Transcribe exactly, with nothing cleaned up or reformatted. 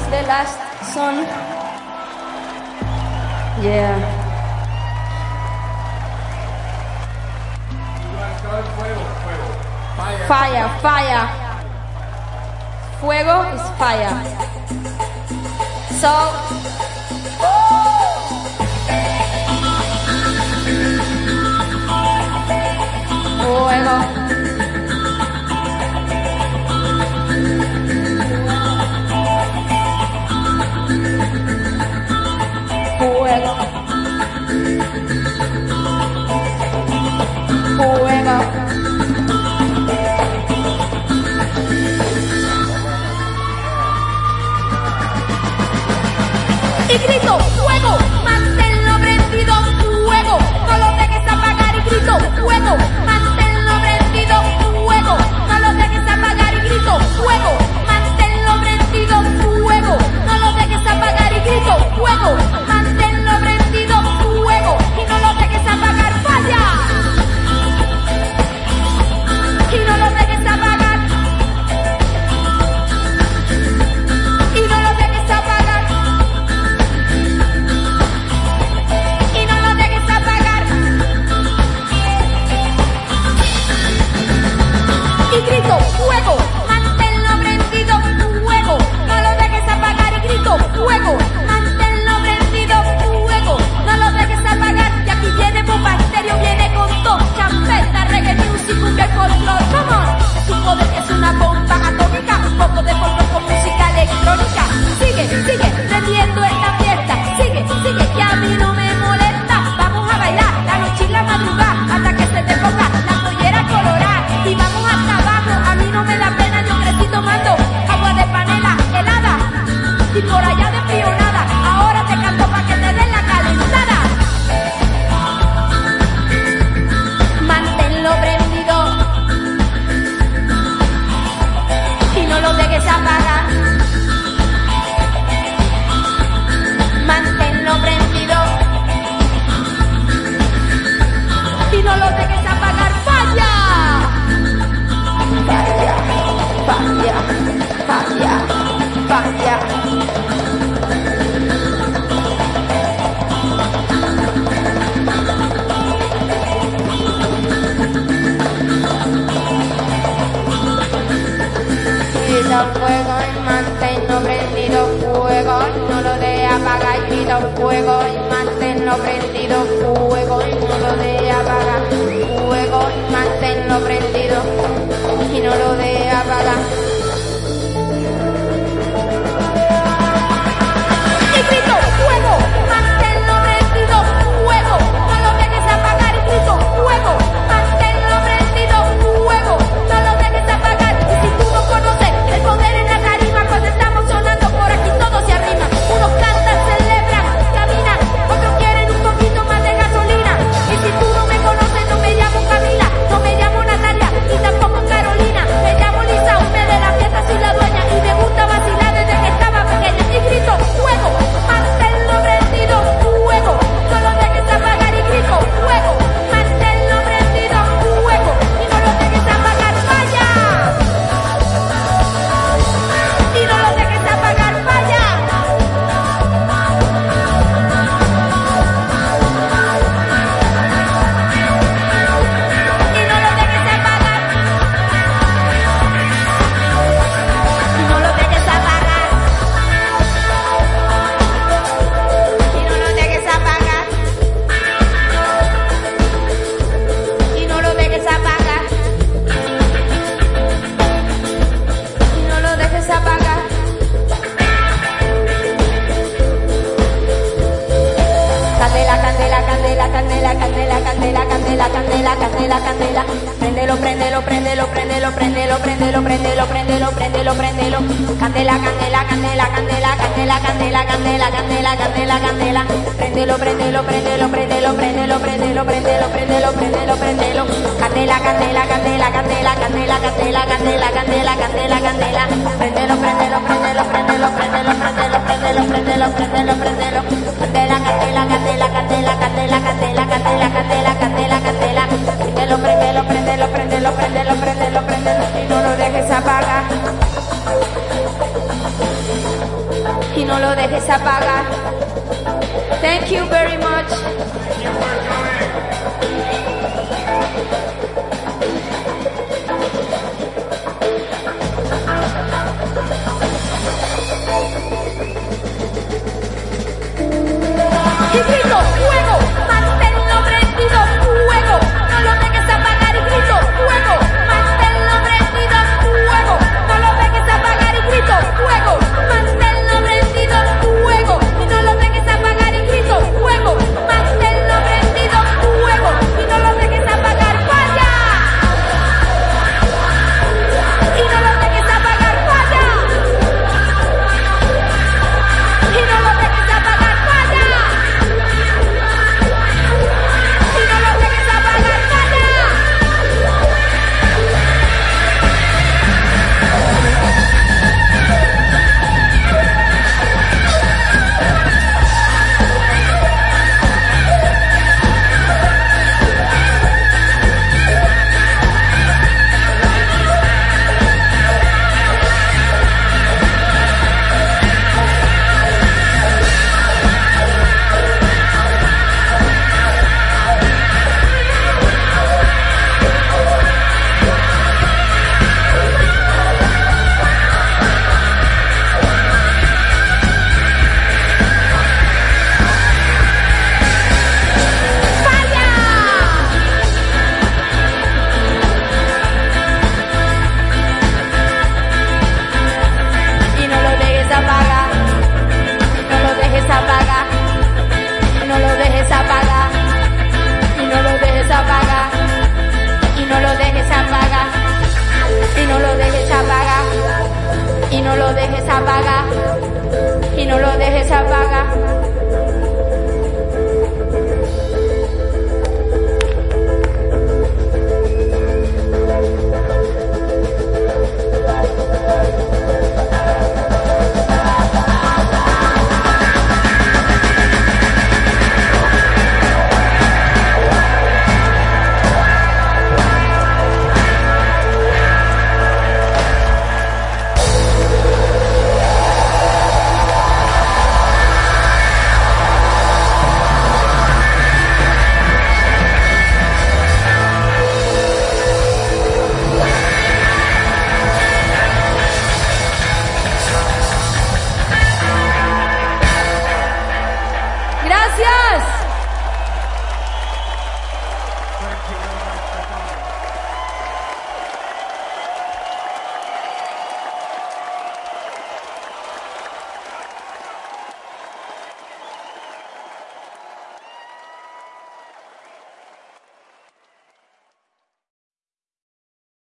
the last song. Yeah. Fire, fire. Fuego is fire. So. Fuego. Fuego. Fuego. Y grito, fuego, manténlo prendido, fuego, no lo dejes apagar y grito, fuego, manténlo prendido, fuego, no lo dejes apagar y grito, fuego, manténlo prendido, fuego, no lo dejes apagar y grito, fuego, manténlo prendido, fuego, y no lo dejes apagar, falla, y no lo dejes apagar, y no lo dejes apagar. Y grito, fuego, manténlo prendido, fuego, no lo dejes apagar y grito, fuego, manténlo prendido, fuego, no lo dejes apagar, y aquí viene Bomba Estéreo, viene con todo, champeta, reggae music, cumbia y folclore, come on, es un poder, es una bomba atómica, un poco de folclore con música electrónica, sigue, sigue, prendiendo esta fiesta, sigue, sigue, que a mí no me molesta, vamos a bailar, la noche y la madrugada, hasta que se te ponga la pollera colorada, y vamos hasta abajo, a mí no me da pena, yo crecí tomando agua de panela helada, y por allá de frío nada, ahora te canto pa' que te den la calentada. Manténlo prendido, y no lo dejes apagar. Manténlo prendido, y no lo dejes apagar. ¡Falla! Falla, falla, falla, falla. Grita fuego y manténlo prendido, fuego, no lo de apagar. Grita fuego y manténlo prendido, fuego, y no lo de apagar. Fuego y manténlo prendido, y no lo de apagar. Y grito, fuego, manténlo prendido, fuego, no lo dejes apagar. Y grito, fuego, manténlo prendido, fuego, no lo dejes apagar. Y si tú no conoces el poder en la tarima, cuando estamos sonando por aquí todo se arrima. Unos cantan, celebran, caminan, otros quieren un poquito más de gasolina. Y si tú no me conoces, no me llamo Camila, no me llamo Natalia, y tampoco Carolina. Me llamo Lisa, usted de la fiesta soy la dueña, y me gusta vacilar desde que estaba pequeña. Y grito, fuego, manténlo prendido, fuego, no lo dejes apagar. Y grito, fuego, manténlo prendido, fuego, y no lo dejes apagar, falla. Y no lo dejes apagar, falla. Y no lo dejes apagar. Y no lo dejes apagar. Y no lo dejes apagar. Y no lo dejes apagar. Y no lo dejes apagar. Candela, candela, candela, candela, candela, candela, candela, candela, candela, candela. Prendelo, prendelo, prendelo, prendelo, prendelo, prendelo, prendelo, prendelo, prendelo, prendelo. Candela, candela, candela, candela, candela, candela, candela, candela, candela, candela. Prendelo, prendelo, prendelo, prendelo, prendelo, prendelo, prendelo, prendelo, prendelo, prendelo. Candela, candela, candela, candela, candela, candela, candela, candela, candela, candela. Prendelo, prendelo, prendelo, prendelo, prendelo, prendelo, prendelo, prendelo, prendelo, prendelo. Candela, candela, candela, candela, candela, candela, candela, candela, candela, candela. Prendelo, prendelo, prendelo, prendelo, prendelo, prendelo, prendelo, y no lo dejes apagar. y no lo dejes apagar. Thank you very much. Y grito, fuego, manténlo prendido, fuego, no lo dejes apagar y grito, fuego, manténlo prendido, fuego, no lo dejes apagar y grito, fuego, manténlo prendido, fuego, y no lo dejes apagar y grito, fuego, manténlo prendido, fuego, y no lo dejes apagar, vaya, y no lo dejes apagar, vaya, y no lo dejes apagar, vaya. Y no lo dejes apagar, y no lo dejes apagar.